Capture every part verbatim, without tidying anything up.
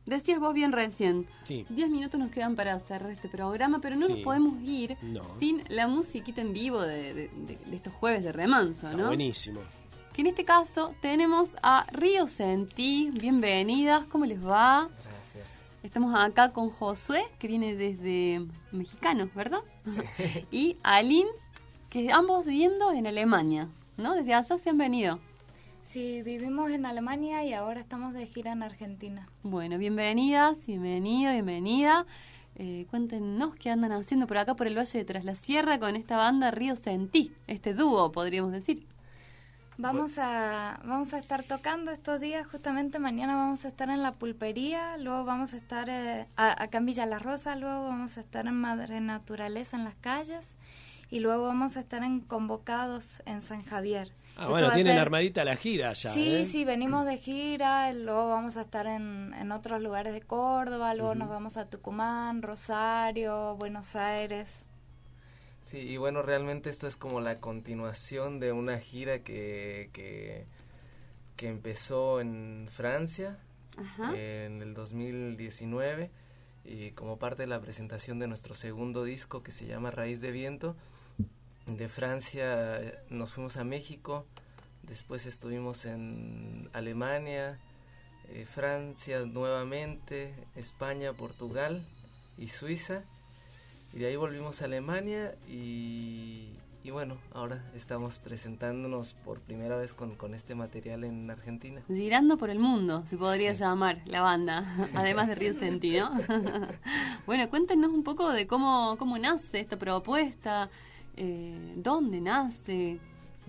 decías vos bien recién, sí. diez minutos nos quedan para cerrar este programa, pero no sí. nos podemos ir no. sin la musiquita en vivo de, de, de, de estos jueves de Remanso, ¿no? Está buenísimo. Que en este caso tenemos a Río Sentí. Bienvenidas, ¿cómo les va? Gracias. Estamos acá con Josué, que viene desde Mexicanos, ¿verdad? Sí. Y Aline, que ambos viviendo en Alemania, ¿no? Desde allá se han venido. Sí, vivimos en Alemania y ahora estamos de gira en Argentina. Bueno, bienvenidas, bienvenido, bienvenida. Eh, cuéntenos qué andan haciendo por acá, por el Valle de Tras la Sierra, con esta banda Río Sentí, este dúo, podríamos decir. Vamos a, vamos a estar tocando estos días, justamente mañana vamos a estar en La Pulpería, luego vamos a estar eh, a, acá en Villa La Rosa, luego vamos a estar en Madre Naturaleza en las calles y luego vamos a estar en Convocados en San Javier. Ah, Esto bueno, va a tienen ser... armadita la gira ya. Sí, ¿eh? sí, venimos de gira, luego vamos a estar en, en otros lugares de Córdoba, luego uh-huh. nos vamos a Tucumán, Rosario, Buenos Aires. Sí, y bueno, realmente esto es como la continuación de una gira que, que, que empezó en Francia Ajá. en el dos mil diecinueve y como parte de la presentación de nuestro segundo disco que se llama Raíz de Viento. De Francia nos fuimos a México, después estuvimos en Alemania, eh, Francia nuevamente, España, Portugal y Suiza. Y de ahí volvimos a Alemania y, y bueno, ahora estamos presentándonos por primera vez con, con este material en Argentina. Girando por el mundo, se podría sí. llamar la banda, además de Río Sentí, ¿no? Bueno, cuéntenos un poco de cómo, cómo nace esta propuesta, eh, dónde nace.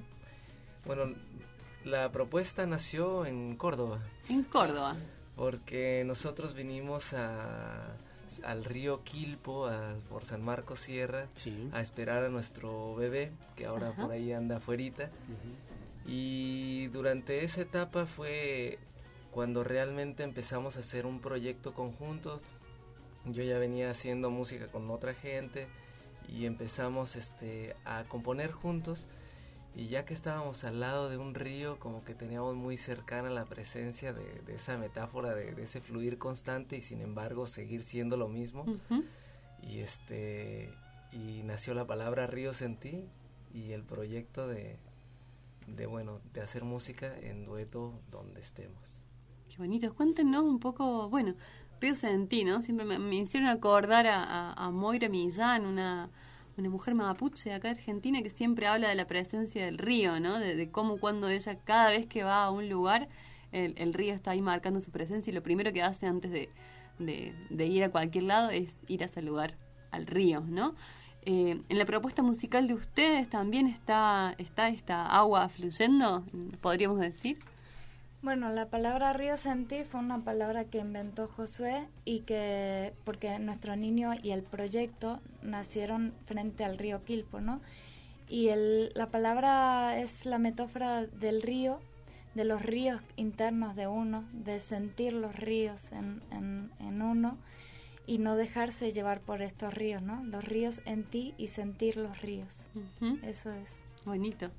Bueno, la propuesta nació en Córdoba. En Córdoba. Porque nosotros vinimos a... al río Quilpo, a, por San Marcos Sierra, sí. a esperar a nuestro bebé, que ahora Ajá. por ahí anda afuerita. Uh-huh. Y durante esa etapa fue cuando realmente empezamos a hacer un proyecto conjunto. Yo ya venía haciendo música con otra gente y empezamos este, a componer juntos. Y ya que estábamos al lado de un río, como que teníamos muy cercana la presencia de, de esa metáfora, de, de ese fluir constante y sin embargo seguir siendo lo mismo. Uh-huh. Y este y nació la palabra Río Sentí y el proyecto de, de bueno, de hacer música en dueto donde estemos. Qué bonito. Cuéntenos un poco, bueno, Río Sentí, ¿no? Siempre me, me hicieron acordar a, a, a Moira Millán, una... una mujer mapuche de acá de Argentina que siempre habla de la presencia del río, ¿no? De, de cómo cuando ella, cada vez que va a un lugar, el, el río está ahí marcando su presencia y lo primero que hace antes de, de, de ir a cualquier lado es ir a saludar al río, ¿no? Eh, en la propuesta musical de ustedes también está, está esta agua fluyendo, podríamos decir. Bueno, la palabra Río Sentí fue una palabra que inventó Josué y que, porque nuestro niño y el proyecto nacieron frente al río Quilpo, ¿no? Y el, la palabra es la metáfora del río, de los ríos internos de uno, de sentir los ríos en, en, en uno y no dejarse llevar por estos ríos, ¿no? Los ríos en ti y sentir los ríos. Uh-huh. Eso es. Bonito.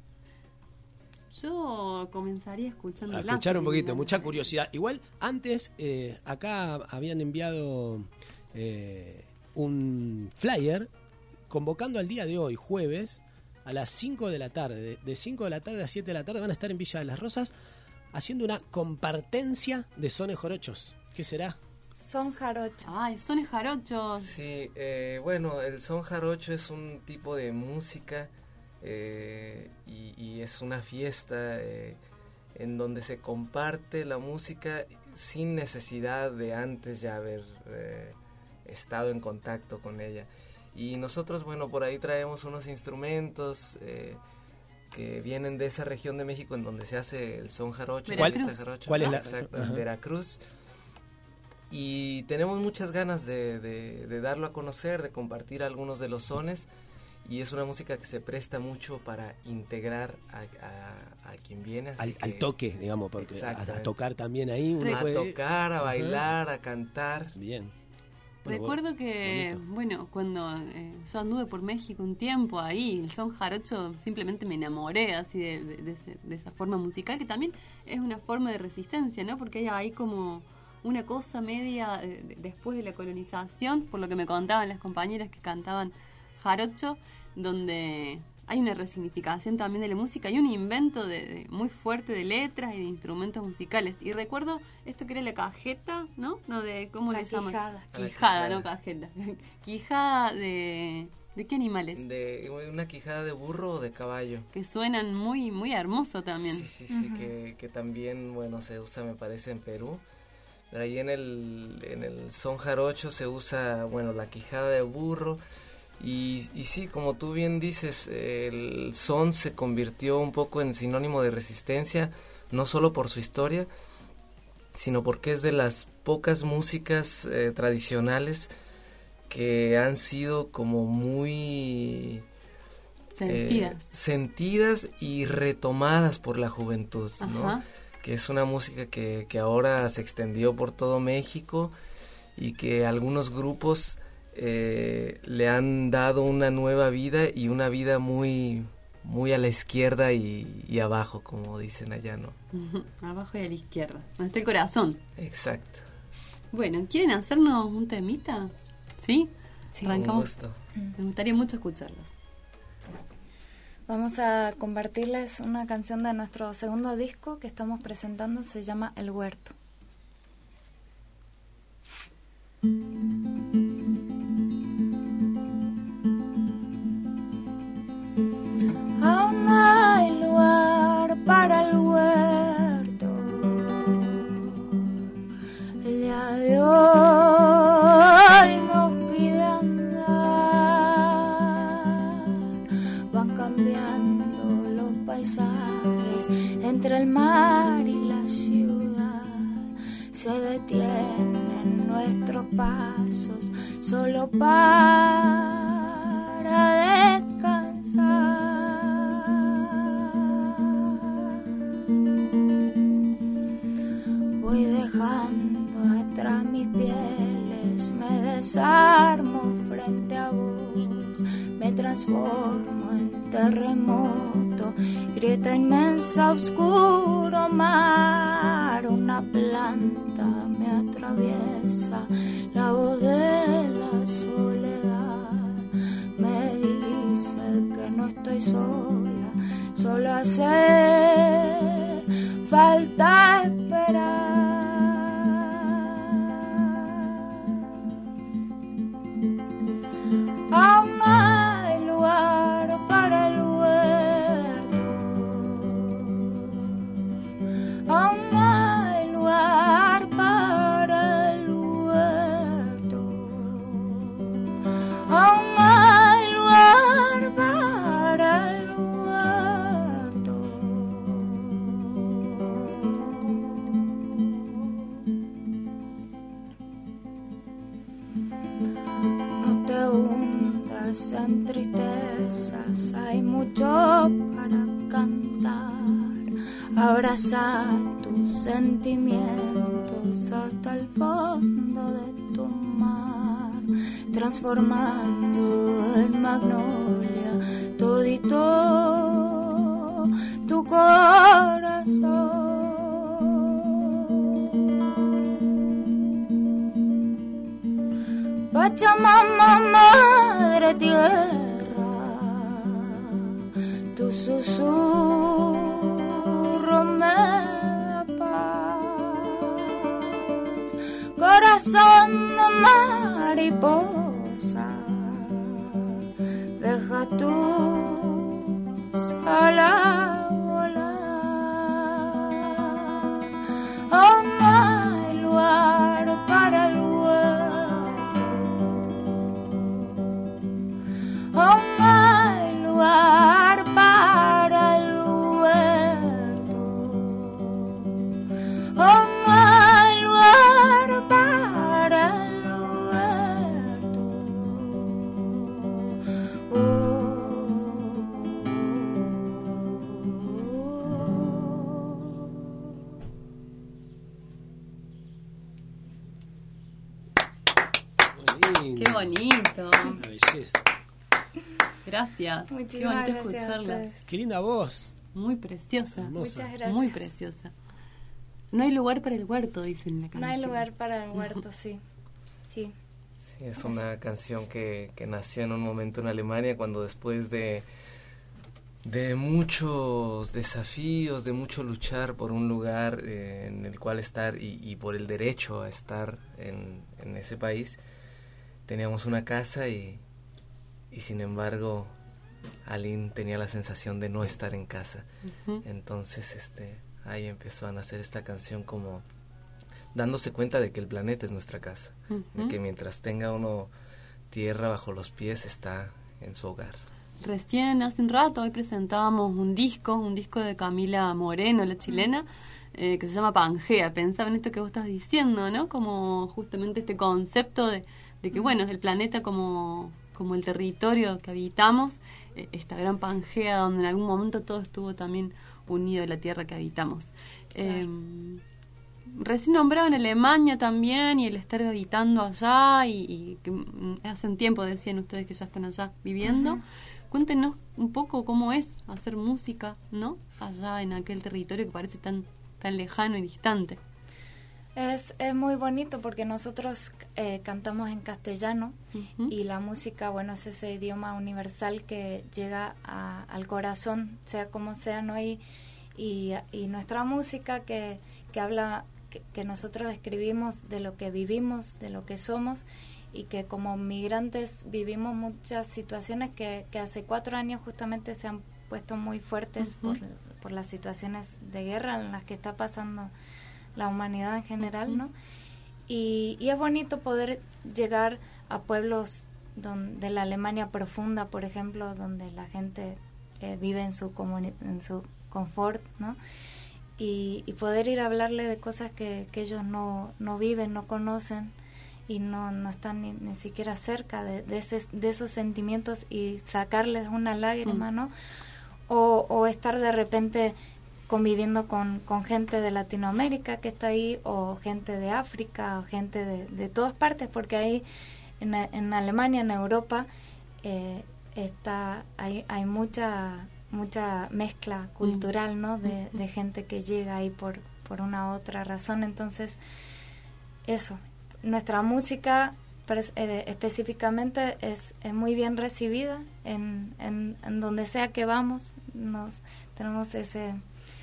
Yo comenzaría escuchando a escuchar un poquito, mucha curiosidad. Igual antes eh, acá habían enviado eh, un flyer convocando al día de hoy, jueves, a las cinco de la tarde. De cinco de la tarde a siete de la tarde van a estar en Villa de las Rosas haciendo una compartencia de sones jarochos. ¿Qué será? Son jarochos. Ay, sones jarochos. Sí, eh, bueno, el son jarocho es un tipo de música Eh, y, y es una fiesta eh, en donde se comparte la música sin necesidad de antes ya haber eh, estado en contacto con ella. Y nosotros, bueno, por ahí traemos unos instrumentos eh, que vienen de esa región de México en donde se hace el son jarocho. ¿Cuál, jarocho, ¿Cuál es la? Exacto, Uh-huh. en Veracruz. Y tenemos muchas ganas de, de, de darlo a conocer, de compartir algunos de los sones. Y es una música que se presta mucho para integrar a, a, a quien viene. Así Al, que, al toque, digamos, porque a, a tocar también ahí uno a puede... tocar, a bailar, uh-huh. a cantar. Bien. Bueno, Recuerdo que, bonito. bueno, cuando eh, yo anduve por México un tiempo ahí, el son jarocho, simplemente me enamoré así de, de, de, ese, de esa forma musical, que también es una forma de resistencia, ¿no? Porque hay ahí como una cosa media eh, de- después de la colonización, por lo que me contaban las compañeras que cantaban jarocho, donde hay una resignificación también de la música y un invento de, de- muy fuerte de letras y de instrumentos musicales. Y recuerdo esto que era la cajeta, ¿no? No, de ¿cómo La le llaman? quijada. Quijada, Quijada. no cajeta. Quijada de ¿de qué animales? De una quijada de burro o de caballo. Que suenan muy muy hermoso también. Sí, sí, sí, que, que también, bueno, se usa, me parece, en Perú. Pero ahí en el, en el son jarocho se usa, bueno, la quijada de burro. Y, y sí, como tú bien dices, el son se convirtió un poco en sinónimo de resistencia, no solo por su historia, sino porque es de las pocas músicas eh, tradicionales que han sido como muy Sentidas. eh, sentidas y retomadas por la juventud, ¿no? Ajá. Que es una música que, que ahora se extendió por todo México y que algunos grupos eh, le han dado una nueva vida y una vida muy muy a la izquierda y, y abajo, como dicen allá, ¿no? Ujú, abajo y a la izquierda, donde está el corazón. Exacto. Bueno, ¿quieren hacernos un temita? ¿Sí? Sí. Un Arrancamos. gusto. Me gustaría mucho escucharlos. Vamos a compartirles una canción de nuestro segundo disco que estamos presentando, se llama El Huerto. Aún hay lugar para el huerto, el día de hoy nos pide andar, van cambiando los paisajes entre el mar y la ciudad, se detienen nuestros pasos solo para descansar. Voy dejando atrás mis pieles, me desarmo frente a vos, me transformo en terremoto, grieta inmensa, oscuro mar, una planta me atraviesa, la voz de la soledad me dice que no estoy sola, solo hace falta esperar. Aún hay lugar para el huerto, aún hay lugar para el huerto, aún hay lugar para el huerto. No te hundas en tristezas, hay mucho para cantar. Abraza tus sentimientos hasta el fondo de tu mar, transformando en magnolia todito tu corazón. Pachamama, madre tierra, tu susurro me da paz, corazón de mariposa, deja tus alas volar, aún hay lugar para el aún hay lugar para el huerto, aún hay lugar para el huerto. Oh, Muy lindo. Qué bonito. Una belleza. Gracias. Qué muchísimas bonito gracias a escucharlas. ustedes. Qué linda voz. Muy preciosa. Hermosa. Muchas gracias. Muy preciosa. no hay lugar para el huerto, dicen en la canción. No hay lugar para el huerto, sí. Sí. Sí, es una canción que, que nació en un momento en Alemania cuando después de, de muchos desafíos, de mucho luchar por un lugar eh, en el cual estar y, y por el derecho a estar en, en ese país, teníamos una casa y, y sin embargo Aline tenía la sensación de no estar en casa. Uh-huh. Entonces este ahí empezó a nacer esta canción como dándose cuenta de que el planeta es nuestra casa, uh-huh. de que mientras tenga uno tierra bajo los pies está en su hogar. Recién hace un rato hoy presentábamos un disco, un disco de Camila Moreno, la chilena, eh, que se llama Pangea. Pensaba en esto que vos estás diciendo, ¿no? Como justamente este concepto de, de que, bueno, el planeta como, como el territorio que habitamos, eh, esta gran Pangea donde en algún momento todo estuvo también unido a la tierra que habitamos. Claro. Eh, Recién nombrado en Alemania también y el estar habitando allá y, y que hace un tiempo decían ustedes que ya están allá viviendo. Uh-huh. Cuéntenos un poco cómo es hacer música, ¿no? Allá en aquel territorio que parece tan tan lejano y distante. Es, es muy bonito porque nosotros eh, cantamos en castellano uh-huh. y la música, bueno, es ese idioma universal que llega a, al corazón, sea como sea, ¿no? Y, y, y nuestra música que, que habla... Que, que nosotros escribimos de lo que vivimos, de lo que somos y que como migrantes vivimos muchas situaciones que, que hace cuatro años justamente se han puesto muy fuertes uh-huh. por, por las situaciones de guerra en las que está pasando la humanidad en general, uh-huh. ¿no? Y, y es bonito poder llegar a pueblos don, de la Alemania profunda, por ejemplo, donde la gente eh, vive en su comuni- en su confort, ¿no? Y, y poder ir a hablarle de cosas que, que ellos no, no viven, no conocen y no, no están ni, ni siquiera cerca de, de, ese, de esos sentimientos y sacarles una lágrima, ¿no? O, o estar de repente conviviendo con, con gente de Latinoamérica que está ahí o gente de África o gente de, de todas partes, porque ahí en, en Alemania, en Europa, eh, está hay, hay mucha... mucha mezcla cultural, ¿no? De, de gente que llega ahí por, por una u otra razón. Entonces, eso, nuestra música pres, eh, específicamente es, es muy bien recibida en, en, en donde sea que vamos. Nos tenemos ese,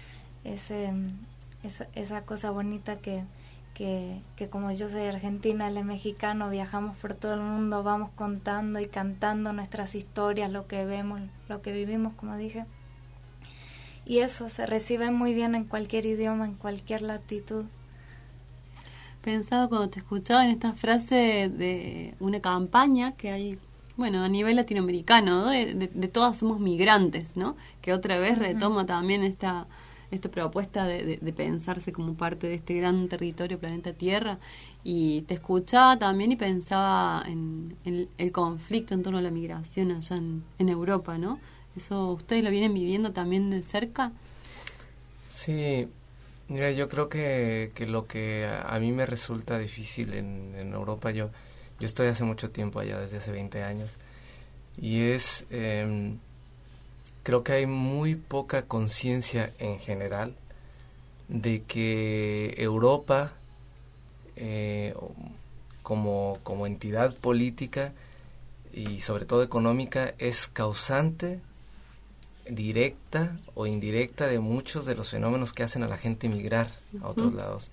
ese esa, esa cosa bonita que, que, que como yo soy argentina, él es mexicano, viajamos por todo el mundo, vamos contando y cantando nuestras historias, lo que vemos, lo que vivimos, como dije. Y eso se recibe muy bien en cualquier idioma, en cualquier latitud. Pensado cuando te escuchaba en esta frase de una campaña que hay, bueno, a nivel latinoamericano, ¿no? de, de, de todas somos migrantes, ¿no? Que otra vez retoma uh-huh. también esta... esta propuesta de, de, de pensarse como parte de este gran territorio, planeta Tierra, y te escuchaba también y pensaba en, en el conflicto en torno a la migración allá en, en Europa, ¿no? ¿Eso ustedes lo vienen viviendo también de cerca? Sí, mira, yo creo que, que lo que a, a mí me resulta difícil en, en Europa, yo, yo estoy hace mucho tiempo allá, desde hace veinte años, y es... Eh, creo que hay muy poca conciencia en general de que Europa eh, como, como entidad política y sobre todo económica es causante directa o indirecta de muchos de los fenómenos que hacen a la gente migrar a otros uh-huh. lados.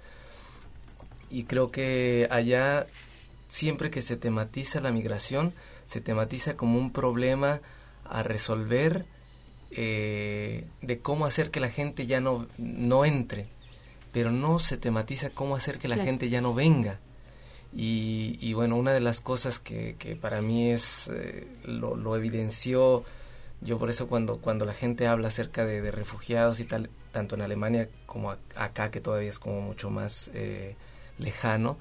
Y creo que allá siempre que se tematiza la migración, se tematiza como un problema a resolver Eh, de cómo hacer que la gente ya no, no entre, pero no se tematiza cómo hacer que la claro. gente ya no venga. Y, y bueno, una de las cosas que, que para mí es, eh, lo, lo evidenció, yo por eso cuando, cuando la gente habla acerca de, de refugiados y tal, tanto en Alemania como a, acá, que todavía es como mucho más eh, lejano,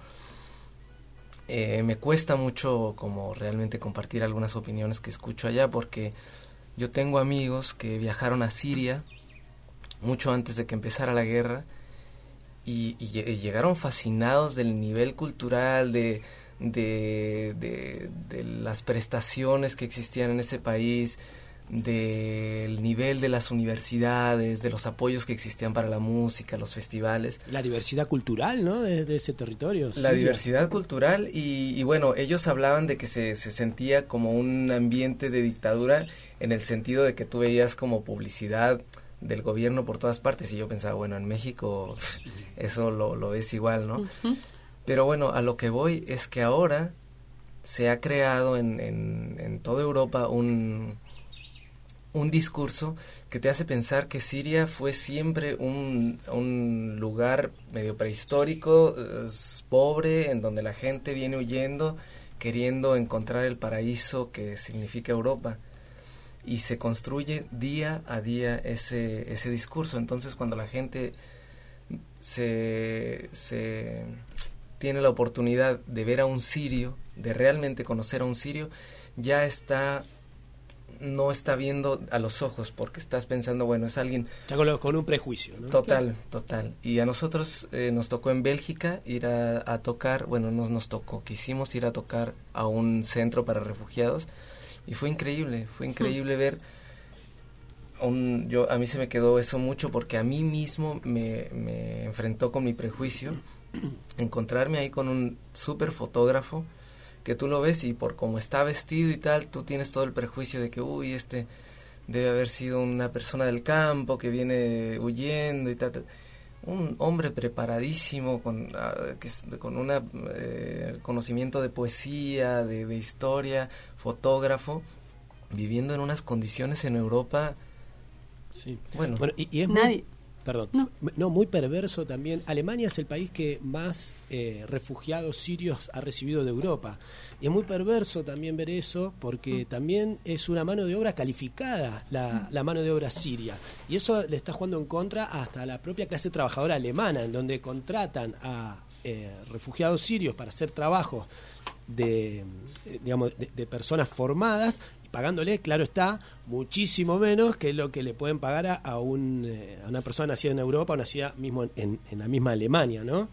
eh, me cuesta mucho como realmente compartir algunas opiniones que escucho allá, porque yo tengo amigos que viajaron a Siria mucho antes de que empezara la guerra y, y, y llegaron fascinados del nivel cultural, de, de, de, de las prestaciones que existían en ese país, del nivel de las universidades, de los apoyos que existían para la música, los festivales. La diversidad cultural, ¿no? De, de ese territorio. La sí. diversidad cultural y, y bueno, ellos hablaban de que se, se sentía como un ambiente de dictadura en el sentido de que tú veías como publicidad del gobierno por todas partes y yo pensaba, bueno, en México eso lo, lo ves igual, ¿no? Uh-huh. Pero bueno, a lo que voy es que ahora se ha creado en, en, en toda Europa un... un discurso que te hace pensar que Siria fue siempre un, un lugar medio prehistórico, es pobre, en donde la gente viene huyendo, queriendo encontrar el paraíso que significa Europa. Y se construye día a día ese, ese discurso. Entonces, cuando la gente se, se tiene la oportunidad de ver a un sirio, de realmente conocer a un sirio, ya está... no está viendo a los ojos porque estás pensando, bueno, es alguien... Ya con, lo, con un prejuicio, ¿no? Total, claro. total. Y a nosotros eh, nos tocó en Bélgica ir a, a tocar, bueno, no nos tocó, quisimos ir a tocar a un centro para refugiados y fue increíble, fue increíble mm. ver... Un, yo a mí se me quedó eso mucho porque a mí mismo me, me enfrentó con mi prejuicio, encontrarme ahí con un súper fotógrafo que tú lo ves y por cómo está vestido y tal, tú tienes todo el prejuicio de que, uy, este debe haber sido una persona del campo que viene huyendo y tal. tal. Un hombre preparadísimo, con, uh, que, con un eh, conocimiento de poesía, de, de historia, fotógrafo, viviendo en unas condiciones en Europa. Sí. Bueno, bueno y, y es Nadie... muy, perdón, no. no, muy perverso también. Alemania es el país que más eh, refugiados sirios ha recibido de Europa. Y es muy perverso también ver eso, porque mm. también es una mano de obra calificada, la, la mano de obra siria. Y eso le está jugando en contra hasta a la propia clase trabajadora alemana, en donde contratan a eh, refugiados sirios para hacer trabajos de, eh, digamos, de, de personas formadas, pagándole, claro está, muchísimo menos que lo que le pueden pagar a, a, un, eh, a una persona nacida en Europa o nacida mismo en, en la misma Alemania, ¿no?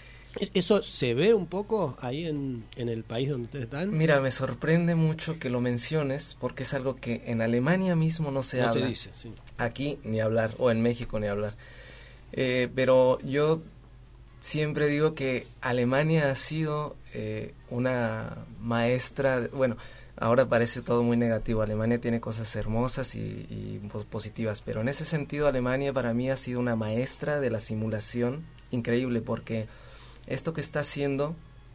¿Eso se ve un poco ahí en, en el país donde ustedes están? Mira, me sorprende mucho que lo menciones porque es algo que en Alemania mismo no se no habla. No se dice, sí. Aquí ni hablar, o en México ni hablar. Eh, pero yo siempre digo que Alemania ha sido eh, una maestra, de, bueno... Ahora parece todo muy negativo. Alemania tiene cosas hermosas y, y positivas, pero en ese sentido Alemania para mí ha sido una maestra de la simulación increíble, porque esto que está haciendo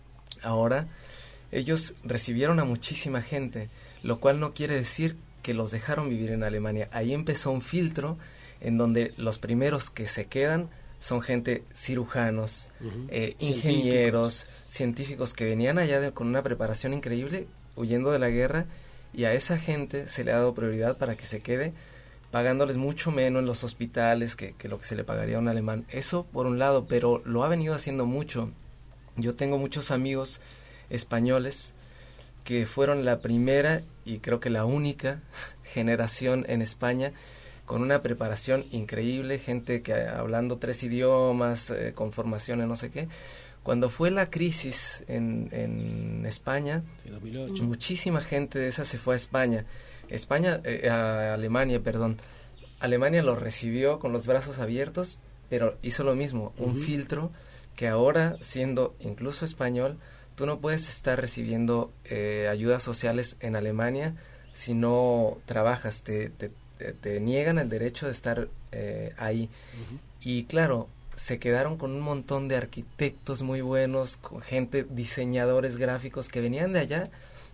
ahora, ellos recibieron a muchísima gente, lo cual no quiere decir que los dejaron vivir en Alemania. Ahí empezó un filtro en donde los primeros que se quedan son gente cirujanos, uh-huh. eh, ingenieros, científicos. científicos que venían allá de, con una preparación increíble, huyendo de la guerra, y a esa gente se le ha dado prioridad para que se quede, pagándoles mucho menos en los hospitales que, que lo que se le pagaría a un alemán. Eso por un lado, pero lo ha venido haciendo mucho. Yo tengo muchos amigos españoles que fueron la primera y creo que la única generación en España con una preparación increíble, gente que hablando tres idiomas, eh, con formación en no sé qué. Cuando fue la crisis en, en España, sí, dos mil ocho. Muchísima gente de esa se fue a España. España, eh, a Alemania, perdón. Alemania lo recibió con los brazos abiertos, pero hizo lo mismo, uh-huh. un filtro que ahora, siendo incluso español, tú no puedes estar recibiendo eh, ayudas sociales en Alemania si no trabajas, te, te, te, te niegan el derecho de estar eh, ahí. Uh-huh. Y claro, se quedaron con un montón de arquitectos muy buenos, con gente, diseñadores gráficos que venían de allá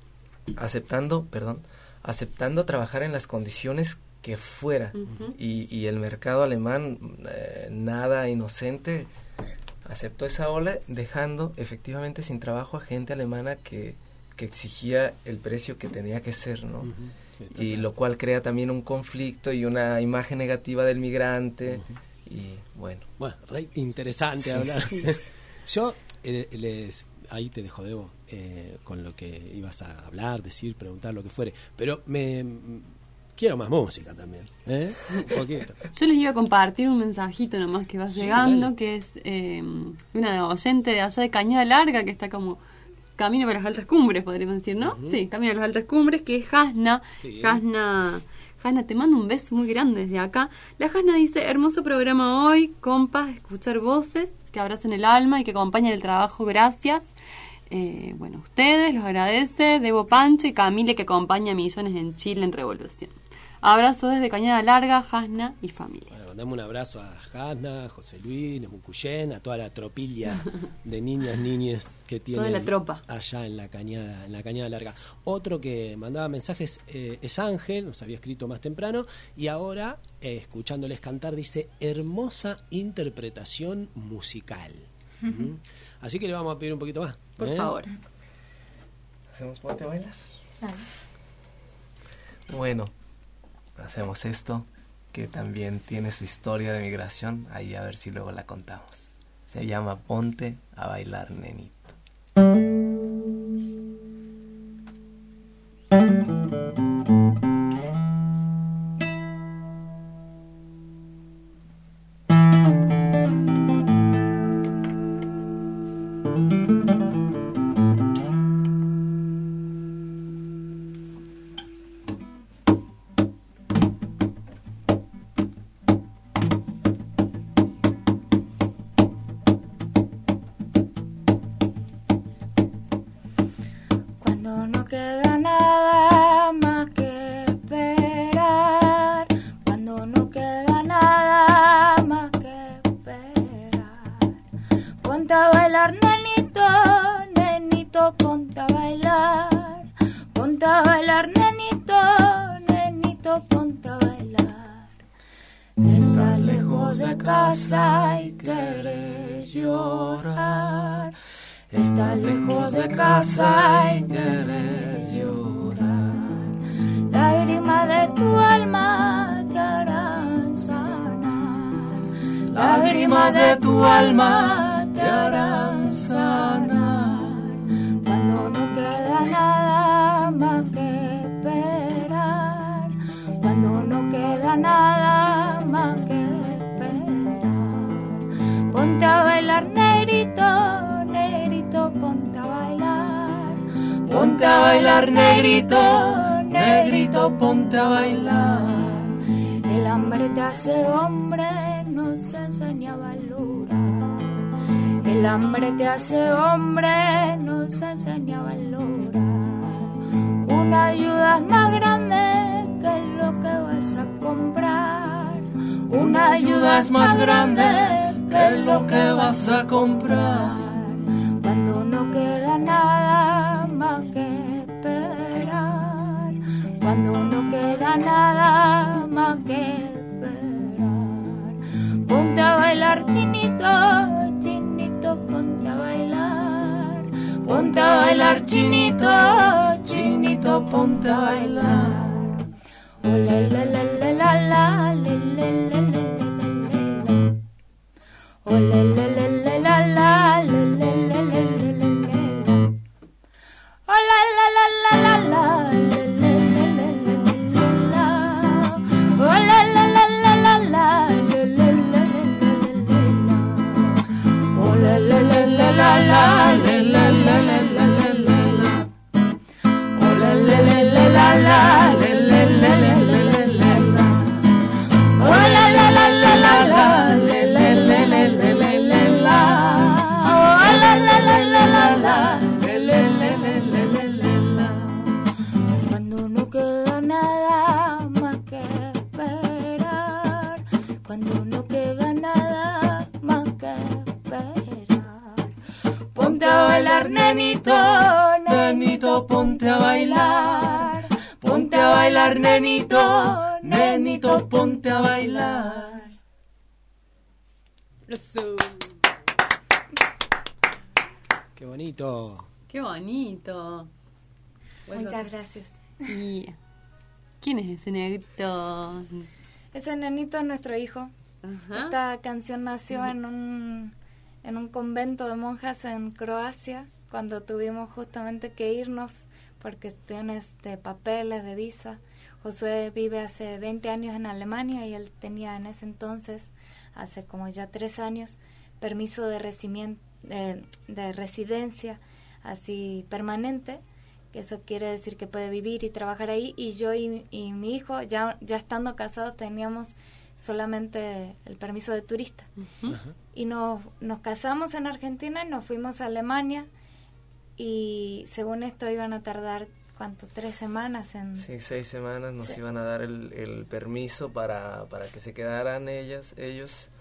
aceptando, perdón, aceptando trabajar en las condiciones que fuera. Uh-huh. y, y el mercado alemán, eh, nada inocente, aceptó esa ola, dejando efectivamente sin trabajo a gente alemana que, que exigía el precio que tenía que ser, ¿no? Uh-huh. Sí, y lo cual crea también un conflicto y una imagen negativa del migrante. Uh-huh. Y bueno. Bueno, re interesante sí, hablar. Sí, sí. Yo eh, les ahí te dejo, Debo, eh, con lo que ibas a hablar, decir, preguntar, lo que fuere. Pero me quiero más música también, ¿eh? Un poquito. Yo les iba a compartir un mensajito nomás que va sí, llegando, dale. Que es eh, una oyente de allá de Cañada Larga, que está como camino para las altas cumbres, podríamos decir, ¿no? Uh-huh. Sí, camino a las altas cumbres, que es Hasna, sí, Hasna Jasna, te mando un beso muy grande desde acá. La Jasna dice, hermoso programa hoy, compas, escuchar voces que abracen el alma y que acompañan el trabajo, gracias. Eh, bueno, ustedes, los agradece Debo Pancho y Camille, que acompaña a millones en Chile en Revolución. Abrazo desde Cañada Larga, Jasna y familia. Bueno, mandamos un abrazo a Jasna, a José Luis, Nemucuyén, a toda la tropilla de niñas, niñes que tienen toda la tropa allá en la Cañada, en la Cañada Larga. Otro que mandaba mensajes eh, es Ángel, nos había escrito más temprano, y ahora, eh, escuchándoles cantar, dice, hermosa interpretación musical. Uh-huh. ¿Mm? Así que le vamos a pedir un poquito más. Por ¿eh? favor. ¿Hacemos ponte a bailar? Dale. Bueno, hacemos esto, que también tiene su historia de migración, ahí a ver si luego la contamos. Se llama Ponte a bailar, nenito. Ese hombre nos enseña a valorar. Una ayuda es más grande que lo que vas a comprar. Una ayuda es más grande que lo que vas a comprar. Cuando no queda nada más que esperar. Cuando no queda nada más que esperar. Ponte a bailar, chinito. Ponte a bailar, ponte a bailar, chinito, chinito, ponte a bailar. Oh, la, la, la, la, la, la, la, la, la, la, la. Oh, la, la, la, la, la, la, la, la, la, la, la. Oh, la, la, la, la, la, la, la, la, la. Oh, la, la, la, la, la, la, la, la, la. La la la la la la la la la la la la la. Oh la la la la la la la la la la la la la. Oh la la la la la la la la la la la la la. Oh la la la la la la la la la la la la. Cuando no queda nada más que esperar. Cuando no queda nada más que esperar. Ponte a bailar, nenito, nenito, ponte a bailar. Ponte a bailar, nenito, nenito, ponte a bailar. Eso. Qué bonito. Qué bonito. Bueno, muchas gracias. ¿Y quién es ese negrito? Ese nenito es nuestro hijo. Ajá. Esta canción nació en un en un convento de monjas en Croacia, cuando tuvimos justamente que irnos por cuestiones de papeles, de visa. Josué vive hace veinte años en Alemania y él tenía en ese entonces, hace como ya tres años, permiso de, recibimiento, de, de residencia así permanente, que eso quiere decir que puede vivir y trabajar ahí, y yo y, y mi hijo, ya, ya estando casados, teníamos solamente el permiso de turista. Uh-huh. Y nos, nos casamos en Argentina y nos fuimos a Alemania, y según esto iban a tardar, ¿cuánto? ¿Tres semanas? En... Sí, seis semanas nos sí. iban a dar el, el permiso para, para que se quedaran ellas, ellos,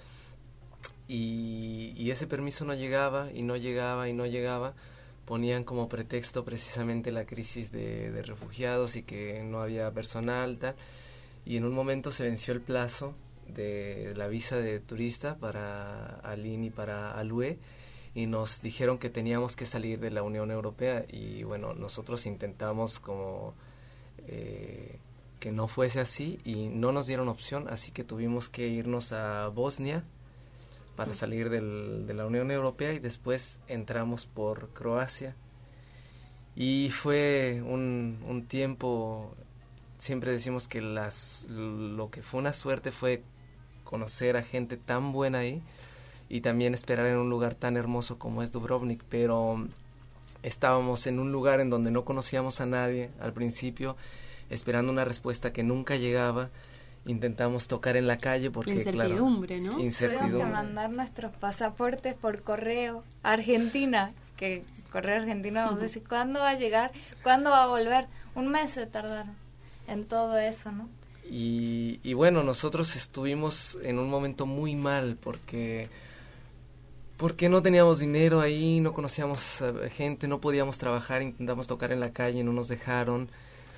y, y ese permiso no llegaba, y no llegaba, y no llegaba. Ponían como pretexto precisamente la crisis de, de refugiados y que no había personal, tal, y en un momento se venció el plazo de la visa de turista para Aline y para Alue, y nos dijeron que teníamos que salir de la Unión Europea, y bueno, nosotros intentamos como eh, que no fuese así, y no nos dieron opción, así que tuvimos que irnos a Bosnia para salir del, de la Unión Europea, y después entramos por Croacia, y fue un, un tiempo, siempre decimos que las lo que fue una suerte fue conocer a gente tan buena ahí, y también esperar en un lugar tan hermoso como es Dubrovnik, pero estábamos en un lugar en donde no conocíamos a nadie al principio, esperando una respuesta que nunca llegaba. Intentamos tocar en la calle porque, incertidumbre, claro, ¿no? incertidumbre. Tuvimos que mandar nuestros pasaportes por correo a Argentina, que correo argentino nos dice, ¿cuándo va a llegar? ¿Cuándo va a volver? Un mes se tardaron en todo eso, ¿no? Y, y bueno, nosotros estuvimos en un momento muy mal porque... porque no teníamos dinero ahí, no conocíamos uh, gente, no podíamos trabajar, intentamos tocar en la calle, no nos dejaron,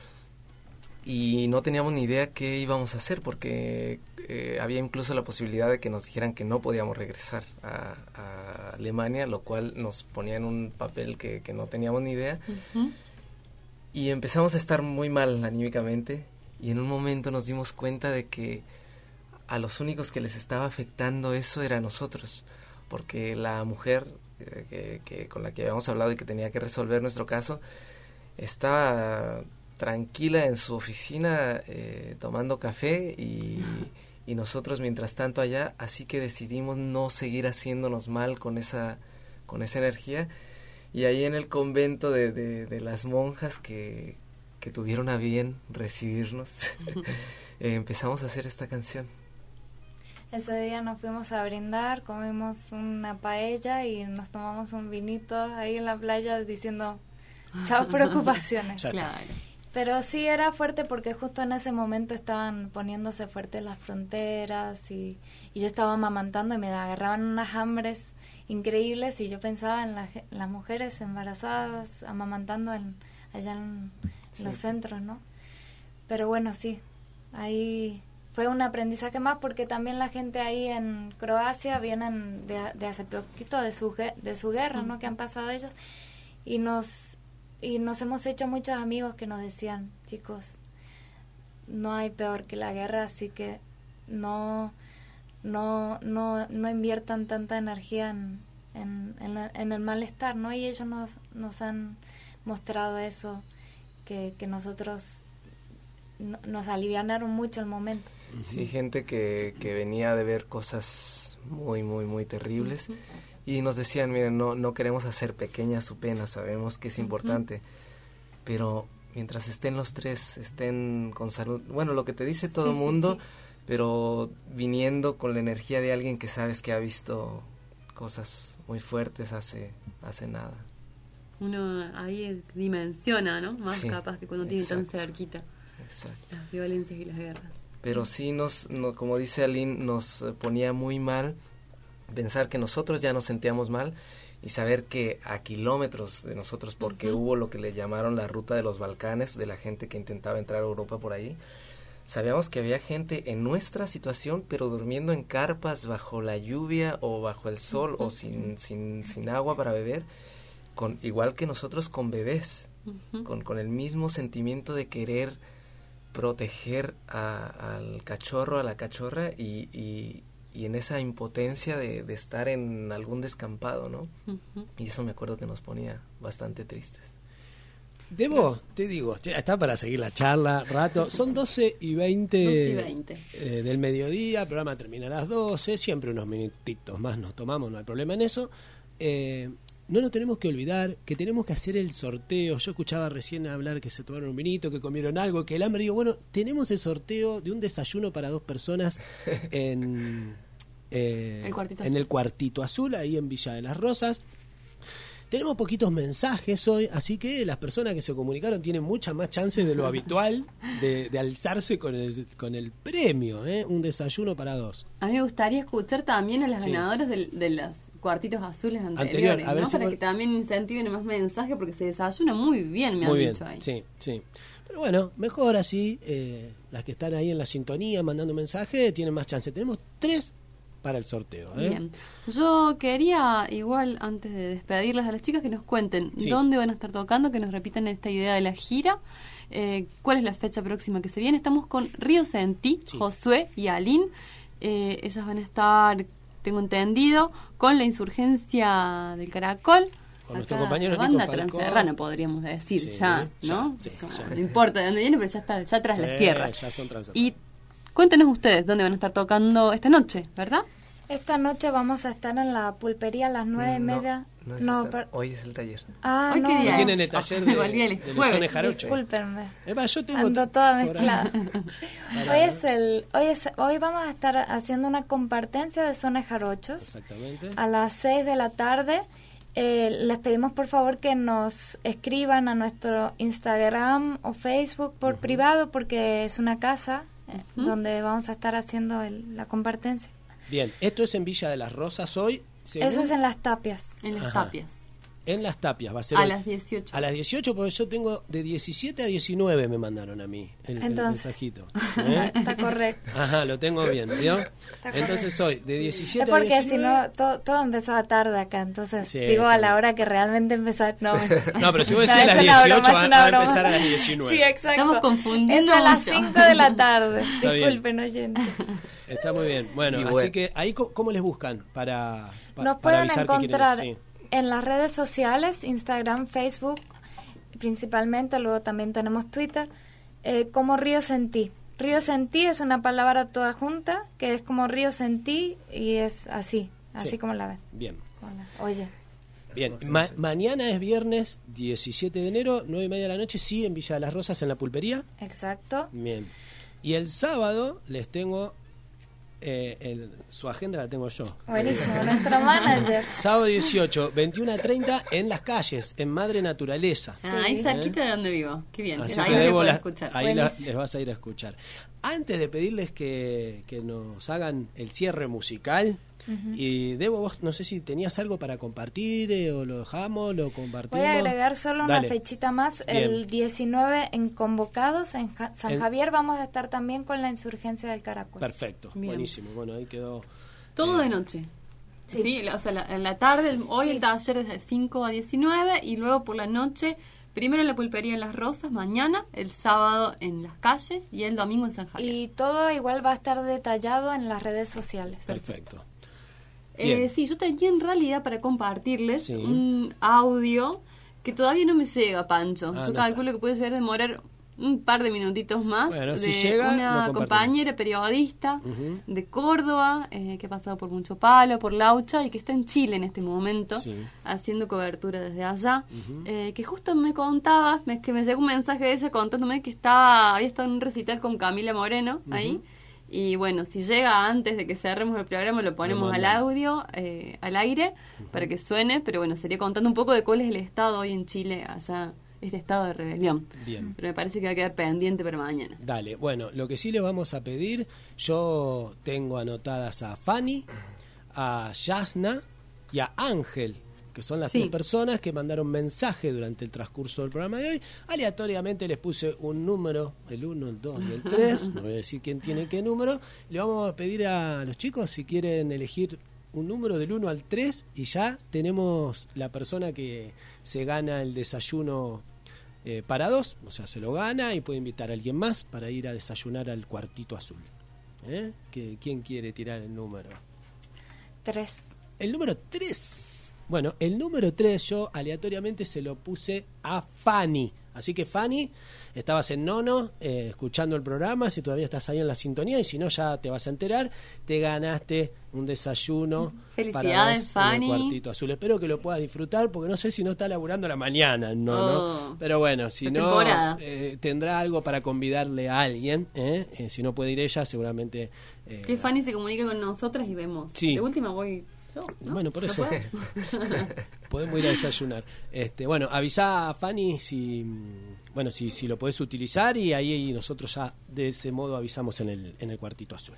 y no teníamos ni idea qué íbamos a hacer, porque eh, había incluso la posibilidad de que nos dijeran que no podíamos regresar a, a Alemania, lo cual nos ponía en un papel que, que no teníamos ni idea. Uh-huh. Y empezamos a estar muy mal anímicamente, y en un momento nos dimos cuenta de que a los únicos que les estaba afectando eso era a nosotros, porque la mujer eh, que, que con la que habíamos hablado y que tenía que resolver nuestro caso estaba tranquila en su oficina eh, tomando café, y, y nosotros mientras tanto allá, así que decidimos no seguir haciéndonos mal con esa con esa energía, y ahí en el convento de, de, de las monjas que, que tuvieron a bien recibirnos eh, empezamos a hacer esta canción. Ese día nos fuimos a brindar, comimos una paella y nos tomamos un vinito ahí en la playa diciendo chao preocupaciones. Claro. Pero sí era fuerte porque justo en ese momento estaban poniéndose fuertes las fronteras, y, y yo estaba amamantando y me agarraban unas hambres increíbles, y yo pensaba en, la, en las mujeres embarazadas amamantando en, allá en, sí. en los centros, ¿no? Pero bueno, sí, ahí fue un aprendizaje más, porque también la gente ahí en Croacia vienen de, de hace poquito de su, de su guerra, ¿no? Que han pasado ellos, y nos... Y nos hemos hecho muchos amigos que nos decían, chicos, no hay peor que la guerra, así que no no no, no inviertan tanta energía en, en, en, la, en el malestar, ¿no? Y ellos nos, nos han mostrado eso, que, que nosotros no, nos alivianaron mucho el momento. Sí, gente que, que venía de ver cosas muy, muy, muy terribles. Uh-huh. Y nos decían, miren, no no queremos hacer pequeña su pena, sabemos que es importante, uh-huh. pero mientras estén los tres, estén con salud, bueno, lo que te dice todo el sí, mundo, sí, sí. pero viniendo con la energía de alguien que sabes que ha visto cosas muy fuertes hace hace nada. Uno ahí dimensiona, ¿no? Más sí, capaz que cuando tiene tan cerquita exacto. las violencias y las guerras. Pero sí, nos, no, como dice Aline, nos ponía muy mal pensar que nosotros ya nos sentíamos mal, y saber que a kilómetros de nosotros, porque uh-huh. hubo lo que le llamaron la ruta de los Balcanes, de la gente que intentaba entrar a Europa por ahí, sabíamos que había gente en nuestra situación, pero durmiendo en carpas bajo la lluvia o bajo el sol, uh-huh. o sin, sin, sin agua para beber, con igual que nosotros, con bebés, uh-huh. con, con el mismo sentimiento de querer proteger a, al cachorro, a la cachorra, y, y y en esa impotencia de, de estar en algún descampado, ¿no? Uh-huh. Y eso me acuerdo que nos ponía bastante tristes. Debo, te digo, está para seguir la charla rato. Son doce y veinte eh, del mediodía, el programa termina a las doce, siempre unos minutitos más nos tomamos, no hay problema en eso. Eh, no nos tenemos que olvidar que tenemos que hacer el sorteo. Yo escuchaba recién hablar que se tomaron un vinito, que comieron algo, que el hambre. Digo, bueno, tenemos el sorteo de un desayuno para dos personas en, eh, el cuartito en azul. el Cuartito Azul, ahí en Villa de las Rosas. Tenemos poquitos mensajes hoy, así que las personas que se comunicaron tienen muchas más chances de lo habitual de, de alzarse con el, con el premio, ¿eh? Un desayuno para dos. A mí me gustaría escuchar también a las Sí. ganadoras de, de los cuartitos azules Anterior, anteriores, a ver ¿no? si Para por- que también incentiven más mensajes, porque se desayuna muy bien, me Muy han bien, dicho ahí. sí, sí. Pero bueno, mejor así, eh, las que están ahí en la sintonía mandando mensajes tienen más chance. Tenemos tres para el sorteo, ¿eh? Bien. Yo quería, igual, antes de despedirlas a las chicas, que nos cuenten Sí. dónde van a estar tocando, que nos repitan esta idea de la gira, eh, cuál es la fecha próxima que se viene. Estamos con Río Sentí, Sí. Josué y Aline. Eh, ellas van a estar, tengo entendido, con la insurgencia del Caracol. Con nuestro Acá, compañero la Nico banda Falcón. transerrano, podríamos decir, Sí, ya, ya, ¿no? sí, Como, ya. no importa de dónde viene, pero ya está, ya tras Sí, las tierras. ya son transerranos. Y cuéntenos ustedes dónde van a estar tocando esta noche, ¿verdad? Esta noche vamos a estar en la pulpería a las nueve y No, media. no es No, esta- pero- hoy es el taller. Ah, ¿Hoy no, qué día Hoy es? tienen el taller de, Igual día del de los jueves. sones jarochos. Discúlpenme. Eva, yo tengo Ando t- toda por ahí. mezclada. Pará, Hoy ¿no? es el, hoy es, hoy vamos a estar haciendo una compartencia de sones jarochos Exactamente. a las seis de la tarde. Eh, les pedimos por favor que nos escriban a nuestro Instagram o Facebook por privado, porque es una casa eh, donde vamos a estar haciendo el- la compartencia. Bien, esto es en Villa de las Rosas hoy. según- Eso es en Las Tapias. En las Ajá. tapias. en Las Tapias. Va a ser A hoy. las dieciocho. A las dieciocho, porque yo tengo de diecisiete a diecinueve me mandaron a mí el, el Entonces. mensajito. ¿Eh? Está correcto. Ajá, lo tengo bien, ¿vio? Está Entonces hoy de Es diecisiete a porque diecinueve. si no, todo, todo empezaba tarde acá, entonces Sí, digo a la claro. hora que realmente empezaba. No, No, pero si vos No, decís a es las una dieciocho, broma, va, es una va a broma. empezar a las diecinueve. Sí, exacto. Estamos confundiendo Es a las mucho. cinco de la tarde. Está bien. Disculpen, oyentes. Está muy bien. Bueno, Y así bueno. que ahí, co- ¿cómo les buscan para, pa- Nos para pueden avisar que quieren ir? encontrar Sí. en las redes sociales, Instagram, Facebook, principalmente, luego también tenemos Twitter, eh, como Río Sentí. Río Sentí es una palabra toda junta, que es como Río Sentí y es así, así Sí. como la ven. Bien. como la- Oye, Bien, Ma- mañana es viernes diecisiete de enero, nueve y media de la noche, sí, en Villa de las Rosas, en la pulpería. exacto. Bien. Y el sábado les tengo, eh, el- su agenda la tengo yo. Buenísimo, nuestro manager. Sábado dieciocho, veintiuno a treinta en las calles, en Madre Naturaleza. Ah, ahí Sí. cerquita de donde vivo. Qué bien. Así ahí que me Debo puedo la- escuchar. ahí la- Buenísimo. les vas a ir a escuchar. Antes de pedirles que, que nos hagan el cierre musical, y Debo, vos no sé si tenías algo para compartir, eh, o lo dejamos, lo compartimos. Voy a agregar solo una Dale. fechita más. Bien. El diecinueve en Convocados, en Ja- San En- Javier, vamos a estar también con la insurgencia del Caracol. Perfecto, Bien. buenísimo. Bueno, ahí quedó. Todo eh, de noche. Sí. Sí, la- o sea, la- en la tarde, el- hoy Sí. el taller es de cinco a diecinueve y luego por la noche, primero en la pulpería en Las Rosas, mañana, el sábado en las calles y el domingo en San Javier. Y todo igual va a estar detallado en las redes sociales. Perfecto. Eh, Bien. sí, yo tenía en realidad para compartirles Sí. un audio que todavía no me llega, Pancho. Ah, yo no calculo está. que puede llegar a demorar un par de minutitos más. Bueno, de si llega, lo una compartimos. compañera periodista Ujú. de Córdoba eh, que ha pasado por Mucho Palo, por Laucha y que está en Chile en este momento Sí. haciendo cobertura desde allá. eh, que justo me contaba, me- que me llegó un mensaje de ella contándome que estaba había estado en un recital con Camila Moreno ahí. Y bueno, si llega antes de que cerremos el programa, lo ponemos al mandamos. audio, eh, al aire, para que suene. Pero bueno, sería contando un poco de cuál es el estado hoy en Chile, allá, este estado de rebelión. Bien. Pero me parece que va a quedar pendiente para mañana. Dale, bueno, lo que sí le vamos a pedir, yo tengo anotadas a Fanny, a Yasna y a Ángel, que son las Sí. tres personas que mandaron mensaje durante el transcurso del programa de hoy. Aleatoriamente les puse un número, el uno, el dos y el tres, no voy a decir quién tiene qué número. Le vamos a pedir a los chicos si quieren elegir un número del uno al tres y ya tenemos la persona que se gana el desayuno eh, para dos, o sea, se lo gana y puede invitar a alguien más para ir a desayunar al Cuartito Azul. ¿Eh? ¿Que- ¿Quién quiere tirar el número? Tres. El número tres. Bueno, el número tres yo aleatoriamente se lo puse a Fanny. Así que Fanny, estabas en nono eh, escuchando el programa, si todavía estás ahí en la sintonía, y si no ya te vas a enterar, te ganaste un desayuno. Felicidades, para vos Fanny. en el Cuartito Azul. Espero que lo puedas disfrutar, porque no sé si no está laburando a la mañana, no, Oh, no. Pero bueno, si la no, temporada. eh, tendrá algo para convidarle a alguien, ¿eh? Eh, si no puede ir ella, seguramente... eh, Que Fanny se comunique con nosotras y vemos. Sí. De última voy yo, ¿no? Bueno, por ¿No eso puedo? podemos ir a desayunar. Este, bueno, avisá a Fanny si, bueno, si, si lo podés utilizar, y ahí nosotros ya de ese modo avisamos en el, en el Cuartito Azul.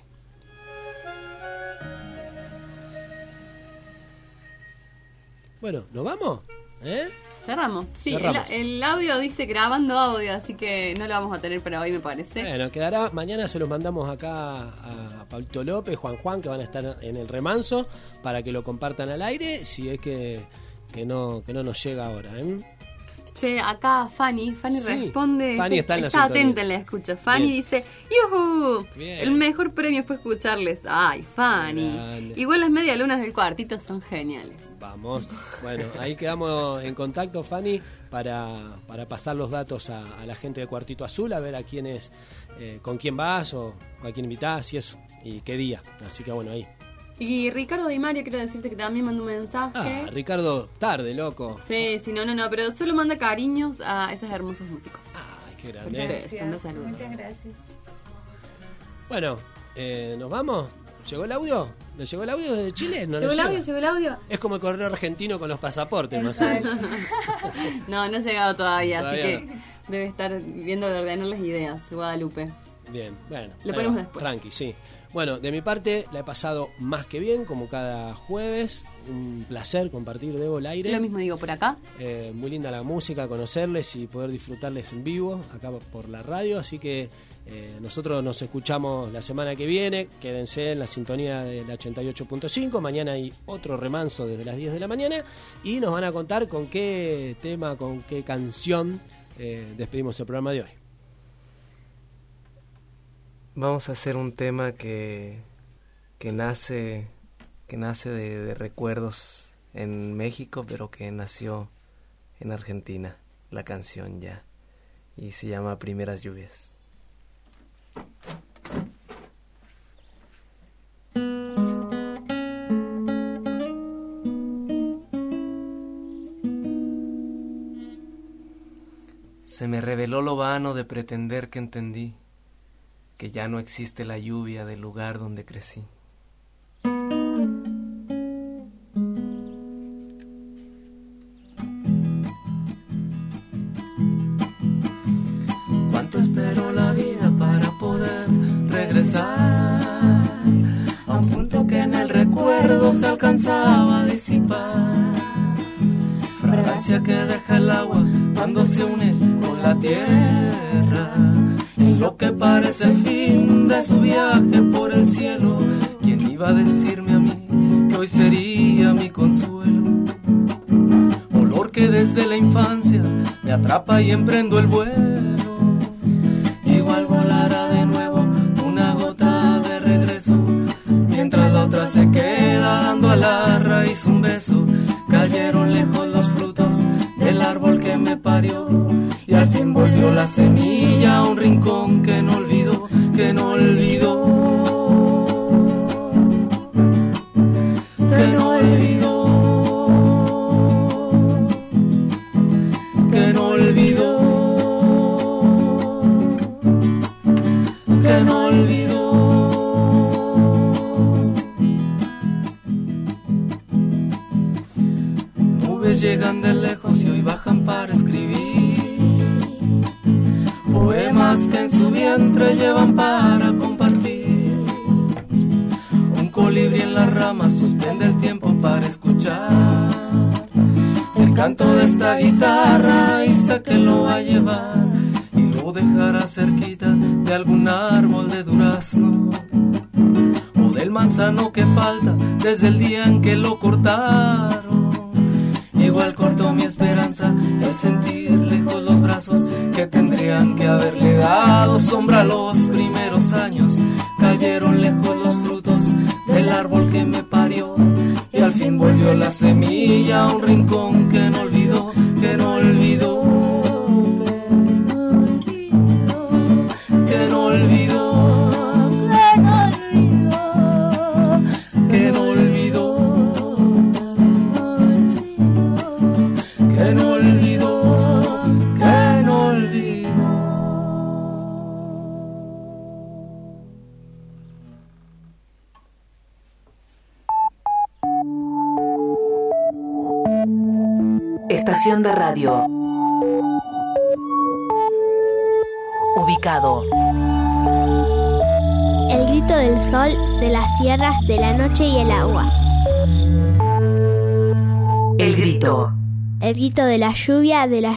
Bueno, ¿nos vamos? ¿Eh? Cerramos. Sí, Cerramos. El, el audio dice grabando audio, así que no lo vamos a tener para hoy, me parece. Bueno, quedará, mañana se los mandamos acá a Pablito López, Juan Juan, que van a estar en el remanso, para que lo compartan al aire, si es que, que, no, que no nos llega ahora, ¿eh? Che, acá Fanny, Fanny Sí, responde, Fanny está en la está sintonía. atenta en la escucha. Fanny Bien. dice, ¡yujú! Bien. El mejor premio fue escucharles. Ay, Fanny. Grande. Igual las medialunas del Cuartito son geniales. Vamos. Bueno, ahí quedamos en contacto, Fanny, para, para pasar los datos a, a la gente de Cuartito Azul, a ver a quién es, eh, con quién vas o a quién invitás y eso, y qué día. Así que bueno, ahí. Y Ricardo Di Mario, quiero decirte que también mandó un mensaje. Ah, Ricardo, tarde, loco. Sí, sí, no, no, no, pero solo manda cariños a esos hermosos músicos. Ay, qué grande. Ustedes, son dos saludos. Muchas gracias. Bueno, eh, ¿nos vamos? ¿Llegó el audio? ¿Le llegó el audio desde Chile? ¿No ¿Llegó le el audio? llega? ¿Llegó el audio? Es como el correo argentino con los pasaportes, más o menos. No, no ha llegado todavía, Todavía así que debe estar viendo de ordenar las ideas, Guadalupe. Bien, bueno. Lo ahí ponemos va, después. Tranqui, sí. Bueno, de mi parte la he pasado más que bien, como cada jueves. Un placer compartir Debo el aire. Lo mismo digo por acá. Eh, muy linda la música, conocerles y poder disfrutarles en vivo acá por la radio. Así que eh, nosotros nos escuchamos la semana que viene. Quédense en la sintonía del ochenta y ocho punto cinco. Mañana hay otro remanso desde las diez de la mañana. Y nos van a contar con qué tema, con qué canción eh, despedimos el programa de hoy. Vamos a hacer un tema que, que nace, que nace de, de recuerdos en México, pero que nació en Argentina, la canción ya, y se llama Primeras Lluvias. Se me reveló lo vano de pretender que entendí que ya no existe la lluvia del lugar donde crecí. Cuánto esperó la vida para poder regresar a un punto que en el recuerdo se alcanzaba a disipar. Fragancia que deja el agua cuando se une con la tierra. En lo que parece el fin de su viaje por el cielo, ¿quién iba a decirme a mí que hoy sería mi consuelo? Olor que desde la infancia me atrapa y emprendo el vuelo. Igual volará de nuevo una gota de regreso, mientras la otra se queda dando a la raíz un beso. Cayeron lejos los frutos del árbol que me parió, y al fin volvió la semilla a un rincón que no olvidó, que no olvidó, que no olvidó, que no olvidó, que no olvidó. Nubes llegan de lejos y hoy bajan para escribir poemas que en su vientre llevan para compartir. Un colibrí en las ramas suspende el tiempo para escuchar el canto de esta guitarra, y sé que lo va a llevar y lo dejará cerquita de algún árbol de durazno o del manzano que falta desde el día en que lo cortaron. Igual cortó mi esperanza el sentir lejos los brazos que tendrían que haberle dado sombra los primeros años. Cayeron lejos los frutos del árbol que me parió, y al fin volvió la la semilla a un rincón que no olvidó, que no olvidó, que no olvidó, que no olvidó, que no olvidó, que no olvidó. Estación de radio. Ubicado. El grito del sol, de las tierras, de la noche y el agua. El grito. El grito de la lluvia, de la